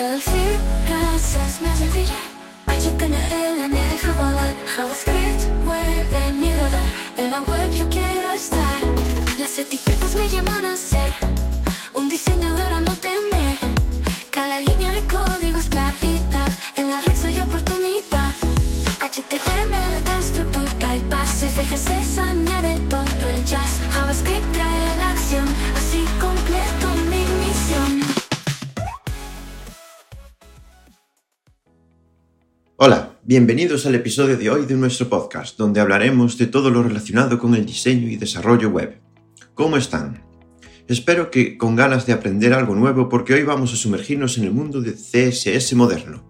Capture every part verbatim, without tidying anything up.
Traducir frases me hace brillar. Yo tengo el anhelo de volar. JavaScript mueve mi radar. En la web yo quiero estar. Las etiquetas me llaman a ser un diseñador a no temer. Cada línea de código es claridad. En la red soy oportunidad. H T M L da estructura y base. C S S añade todo el jazz. JavaScript trae la acción. Así completo mi misión. Hola, bienvenidos al episodio de hoy de nuestro podcast, donde hablaremos de todo lo relacionado con el diseño y desarrollo web. ¿Cómo están? Espero que con ganas de aprender algo nuevo, porque hoy vamos a sumergirnos en el mundo de C S S moderno.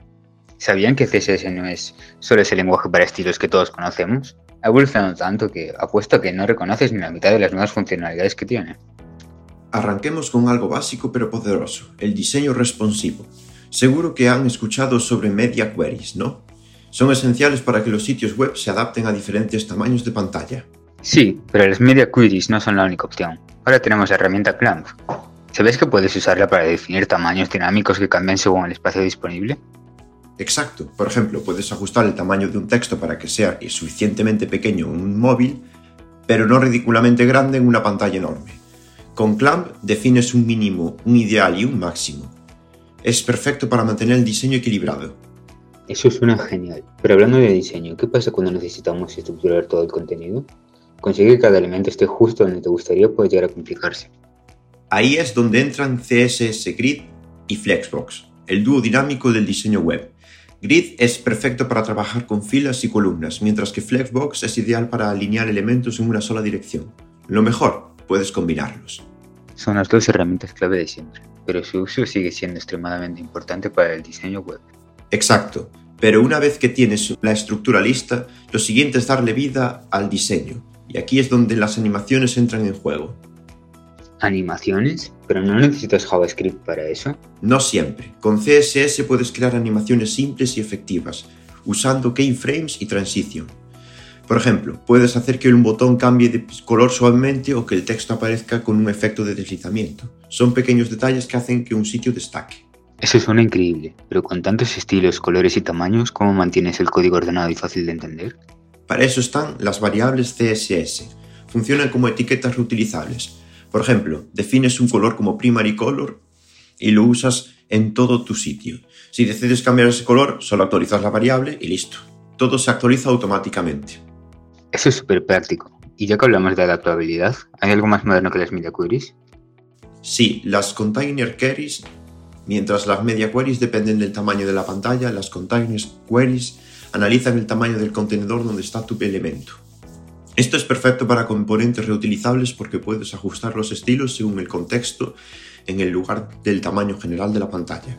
¿Sabían que C S S no es solo ese lenguaje para estilos que todos conocemos? Ha evolucionado tanto que apuesto a que no reconoces ni la mitad de las nuevas funcionalidades que tiene. Arranquemos con algo básico pero poderoso, el diseño responsivo. Seguro que han escuchado sobre media queries, ¿no? Son esenciales para que los sitios web se adapten a diferentes tamaños de pantalla. Sí, pero las media queries no son la única opción. Ahora tenemos la herramienta Clamp. ¿Sabes que puedes usarla para definir tamaños dinámicos que cambian según el espacio disponible? Exacto. Por ejemplo, puedes ajustar el tamaño de un texto para que sea suficientemente pequeño en un móvil, pero no ridículamente grande en una pantalla enorme. Con Clamp defines un mínimo, un ideal y un máximo. Es perfecto para mantener el diseño equilibrado. Eso suena genial. Pero hablando de diseño, ¿qué pasa cuando necesitamos estructurar todo el contenido? Conseguir que cada elemento esté justo donde te gustaría puede llegar a complicarse. Ahí es donde entran C S S Grid y Flexbox, el dúo dinámico del diseño web. Grid es perfecto para trabajar con filas y columnas, mientras que Flexbox es ideal para alinear elementos en una sola dirección. Lo mejor, puedes combinarlos. Son las dos herramientas clave de siempre, pero su uso sigue siendo extremadamente importante para el diseño web. Exacto, pero una vez que tienes la estructura lista, lo siguiente es darle vida al diseño, y aquí es donde las animaciones entran en juego. ¿Animaciones? ¿Pero no necesitas JavaScript para eso? No siempre. Con C S S puedes crear animaciones simples y efectivas, usando keyframes y transition. Por ejemplo, puedes hacer que un botón cambie de color suavemente o que el texto aparezca con un efecto de deslizamiento. Son pequeños detalles que hacen que un sitio destaque. Eso suena increíble, pero con tantos estilos, colores y tamaños, ¿cómo mantienes el código ordenado y fácil de entender? Para eso están las variables C S S. Funcionan como etiquetas reutilizables. Por ejemplo, defines un color como primary color y lo usas en todo tu sitio. Si decides cambiar ese color, solo actualizas la variable y listo. Todo se actualiza automáticamente. Eso es súper práctico. Y ya que hablamos de adaptabilidad, ¿hay algo más moderno que las media queries? Sí, las container queries. Mientras las media queries dependen del tamaño de la pantalla, las container queries analizan el tamaño del contenedor donde está tu elemento. Esto es perfecto para componentes reutilizables porque puedes ajustar los estilos según el contexto en el lugar del tamaño general de la pantalla.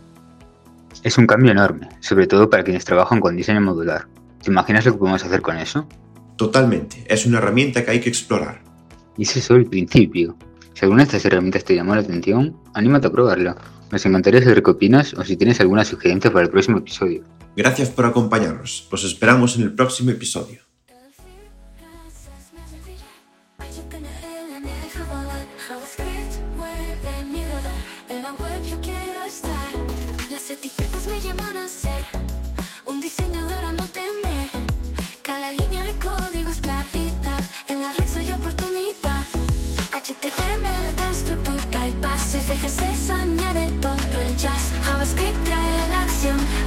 Es un cambio enorme, sobre todo para quienes trabajan con diseño modular. ¿Te imaginas lo que podemos hacer con eso? Totalmente, es una herramienta que hay que explorar. Y ese es solo el principio. Si alguna de estas herramientas te llamó la atención, anímate a probarla. Nos encantaría saber qué opinas o si tienes alguna sugerencia para el próximo episodio. Gracias por acompañarnos. Os esperamos en el próximo episodio. Las etiquetas me llaman a ser un diseñador a no temer. Cada línea de código es claridad. En la red soy oportunidad. H T M L da estructura y base. C S S añade todo el jazz. JavaScript trae la acción.